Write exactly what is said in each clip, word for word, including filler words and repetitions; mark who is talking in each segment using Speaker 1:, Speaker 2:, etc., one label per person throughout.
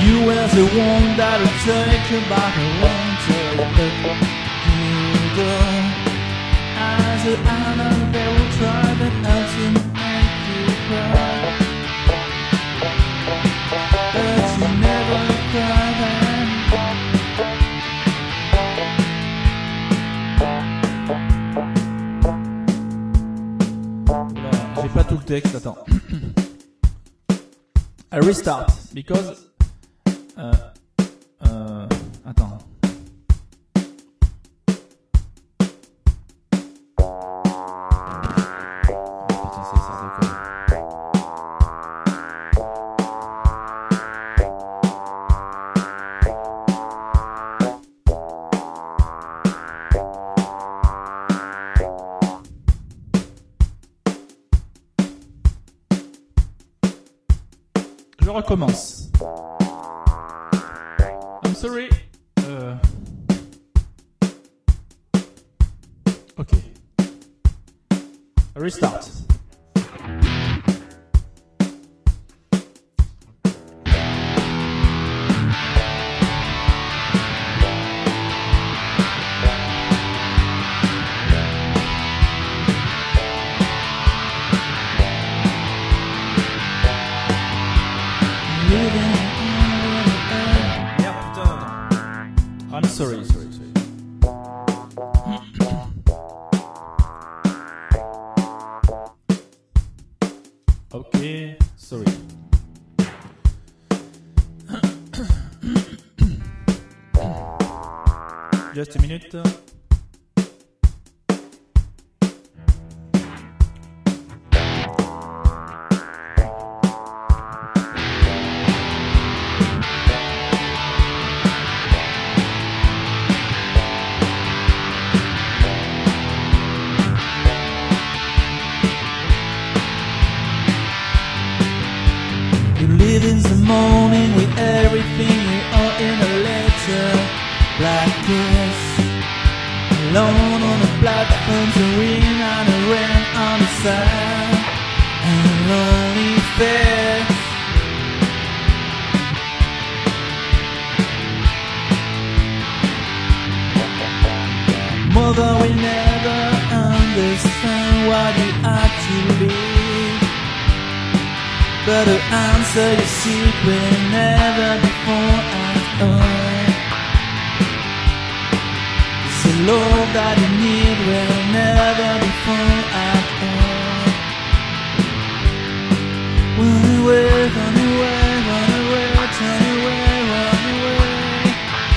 Speaker 1: You were the one that would take you back around to you go. As the honor they will try but not to make you cry. But you never cry then. Oula, j'ai pas tout le texte, attends. I restart because Euh, euh, attends. Putain, c'est ça, d'accord. Je recommence. Sorry. Uh, okay. Restart. I'm sorry, sorry, sorry. Okay, sorry. Just a minute. Live in the morning with everything we are in a letter like this. Alone on the platform, the wind and the rain on the side, and a lonely face. Mother will never understand why you have to leave. But to answer your secret never before at all. It's the love that you need will never before at all. Run away, run away, run away, turn away, run away.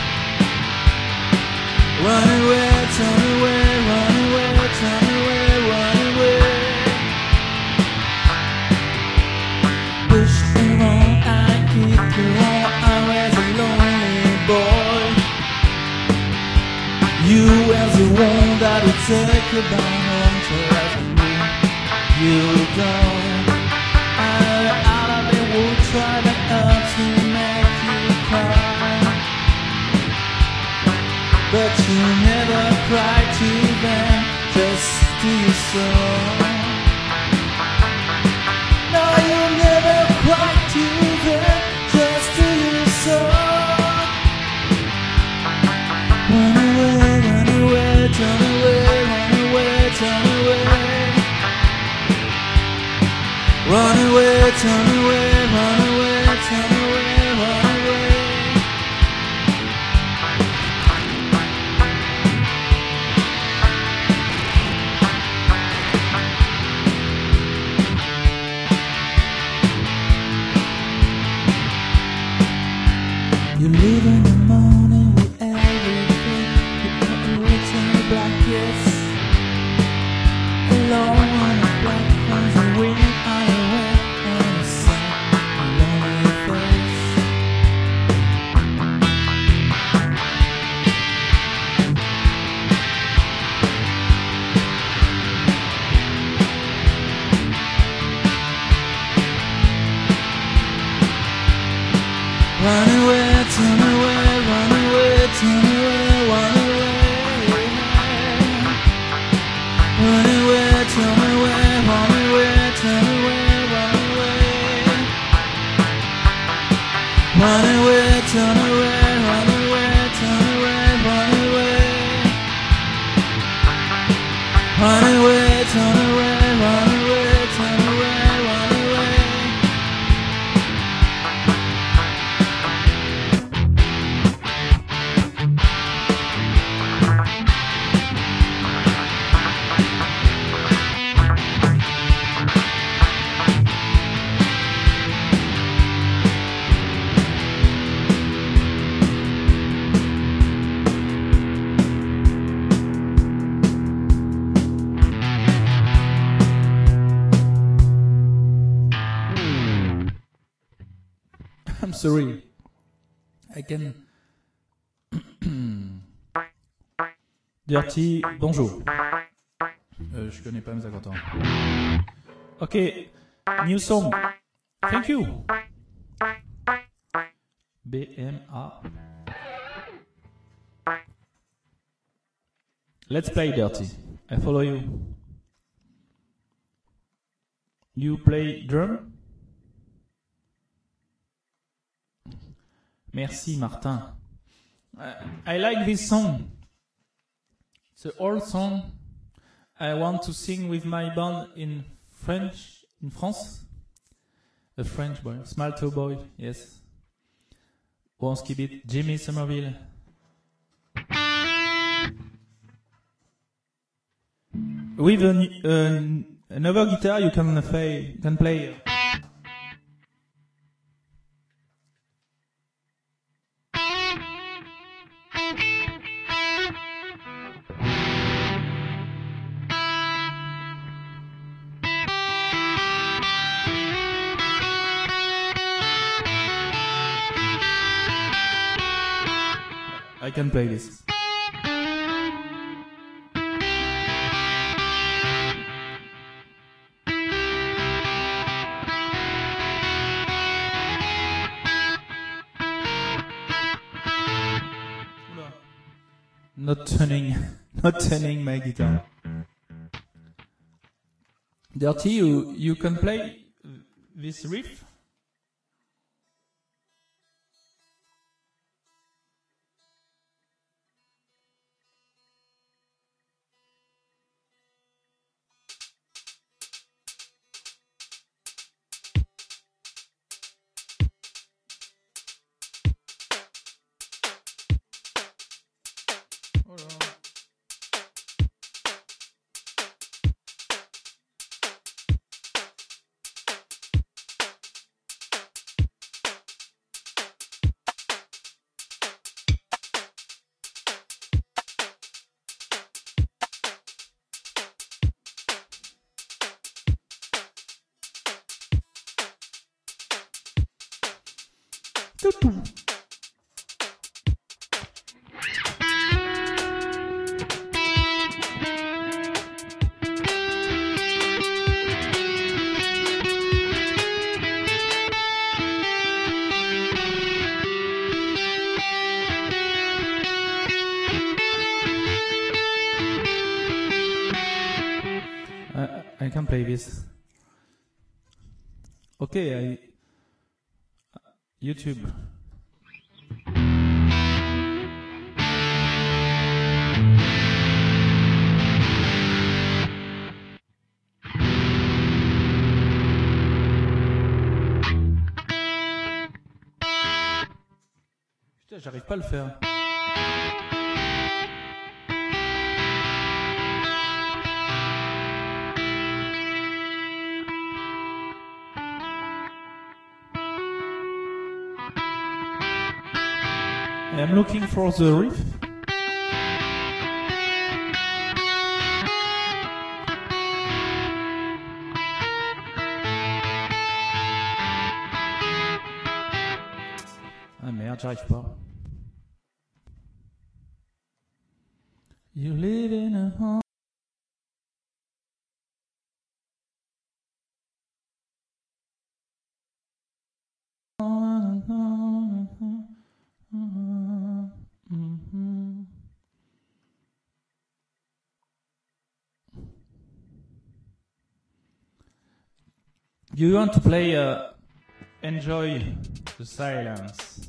Speaker 1: Run away, turn away, run away, turn away, run away. Push along, I keep you on. I was a lonely boy. You were the one that would take you back home to me. You go. I out of it would try to help to make you cry. But you never cried to them, just to yourself. No, you never cried to them, just to yourself. Run away, run away, turn away, run away, turn away. Run away, turn away, run away, turn away, run away. You live in the morning with everything. You put the rich and the black, yes. Alone on the platform, the wind on the way, and the sun, a lonely face. Run away, turn away, run away, turn away, run away. Run away, turn away, run away, turn away, run away. Run away, turn away, run away, turn away, run away. Run away, turn away, run away, turn away, run away. I'm sorry. I can. Dirty, bonjour. Euh, je connais pas mes accords. Ok, new song. Thank you. B M A. Let's play Dirty. I follow you. You play drum? Merci Martin. Uh, I like this song. It's an old song. I want to sing with my band in French, in France. A French boy, Small Toe Boy, yes. Wonski beat, Jimmy Somerville. With a, uh, another guitar you can play. Can play. I can play this. Not turning, not turning my guitar. Dirty, you you can play this riff. I, I can play this. Okay, I YouTube. Putain, j'arrive pas à le faire. I'm looking for the riff. Ah merde, j'arrive pas. You live in a home. Mm-hmm. You want to play uh, Enjoy the silence.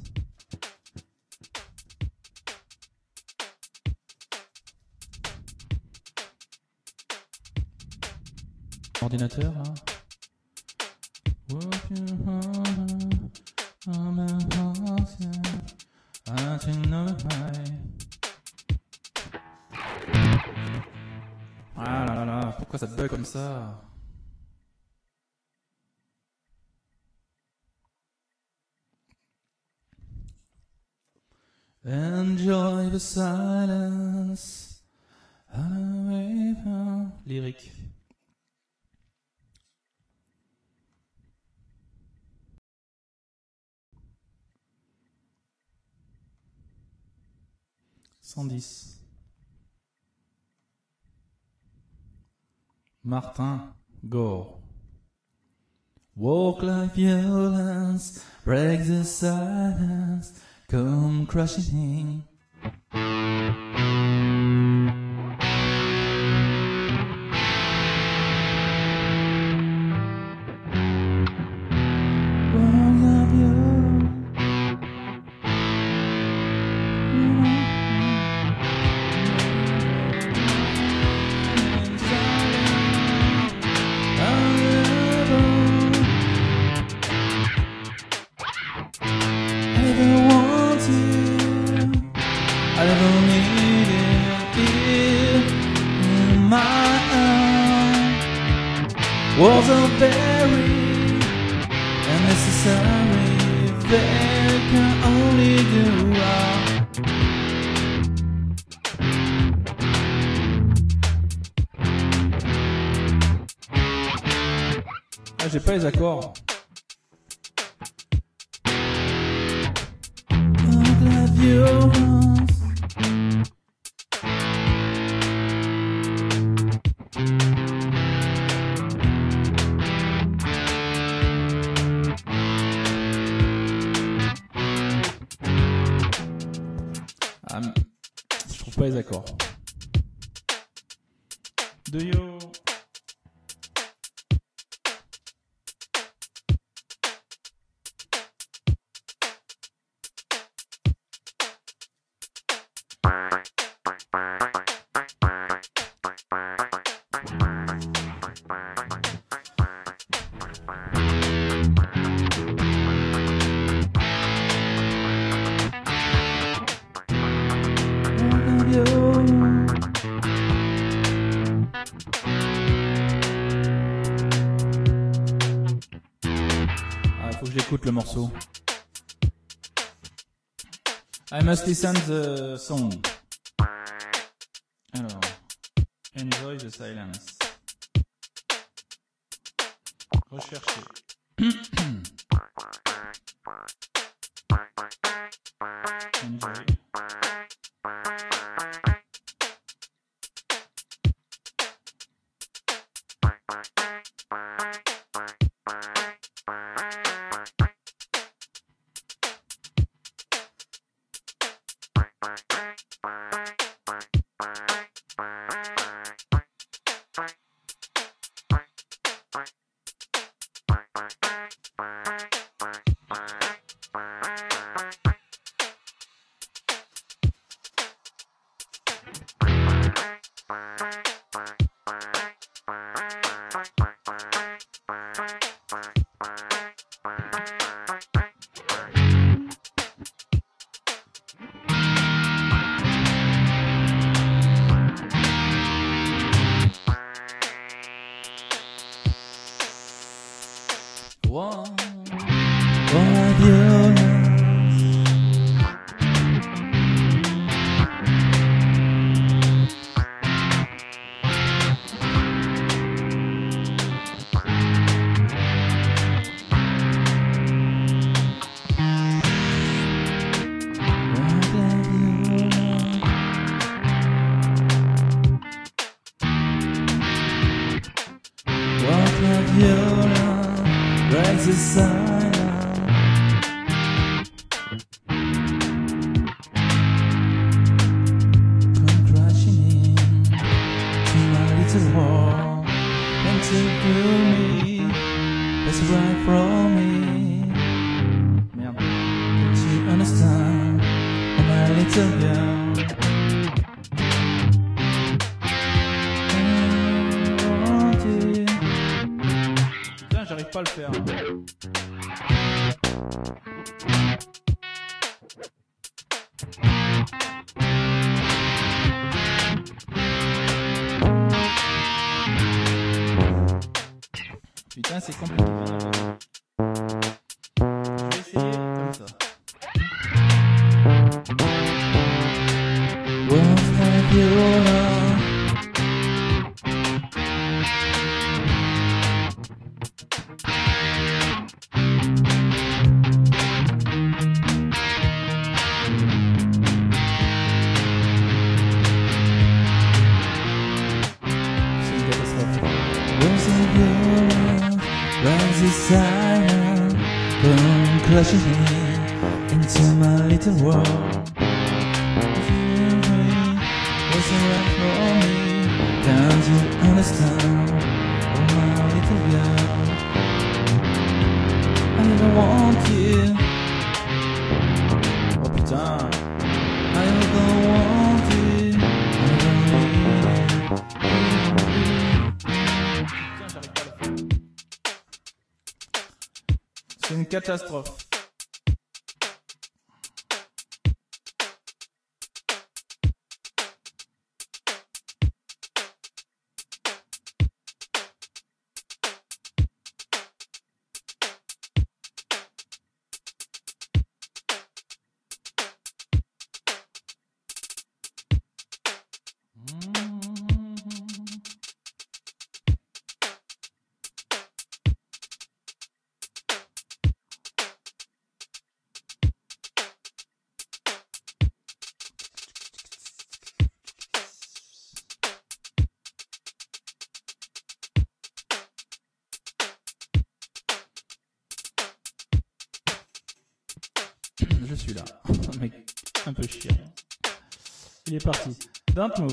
Speaker 1: Ordinateur là. Ah là là là, pourquoi ça te bug comme ça? Enjoy the silence. Lyrique. cent dix. Martin Gore. Walk like violence, break the silence, come crashing in. Was a very unnecessary that can only do wrong. Ah, j'ai pas les accords. Ah, je trouve pas les accords. Do you... Ah, faut que j'écoute le morceau. I must listen the song. Alors, enjoy the silence. Rechercher. Enjoy. One, one violence. What a violence breaks the silence. Come crashing in to my little hall and take to me. That's right from me. understand, oh my little girl. I want you. Putain, j'arrive pas à le faire. Putain, c'est compliqué. Je vais essayer comme ça. Was that your love? C'est une catastrophe. Was that your love? Was it silent? Come crashing in into my little world. Right for me, can't you understand, oh my little girl? I never want you. Oh putain, I never want you. I never need you. Putain, j'arrive pas à le faire. C'est une catastrophe. Je suis là, un mec un peu chiant. Il est parti. Don't move.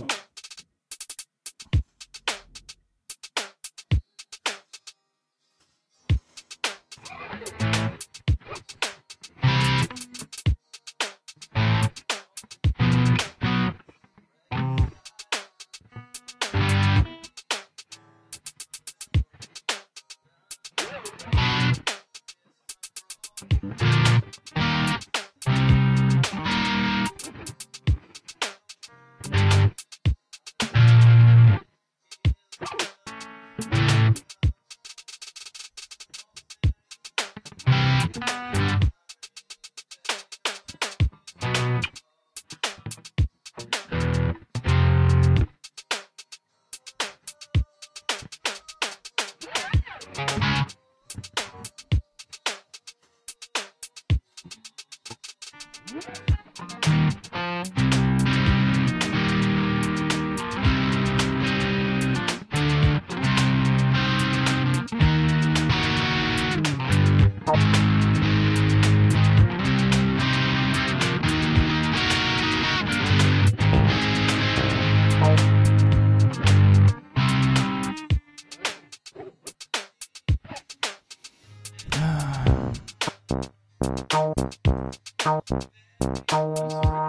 Speaker 1: Ah.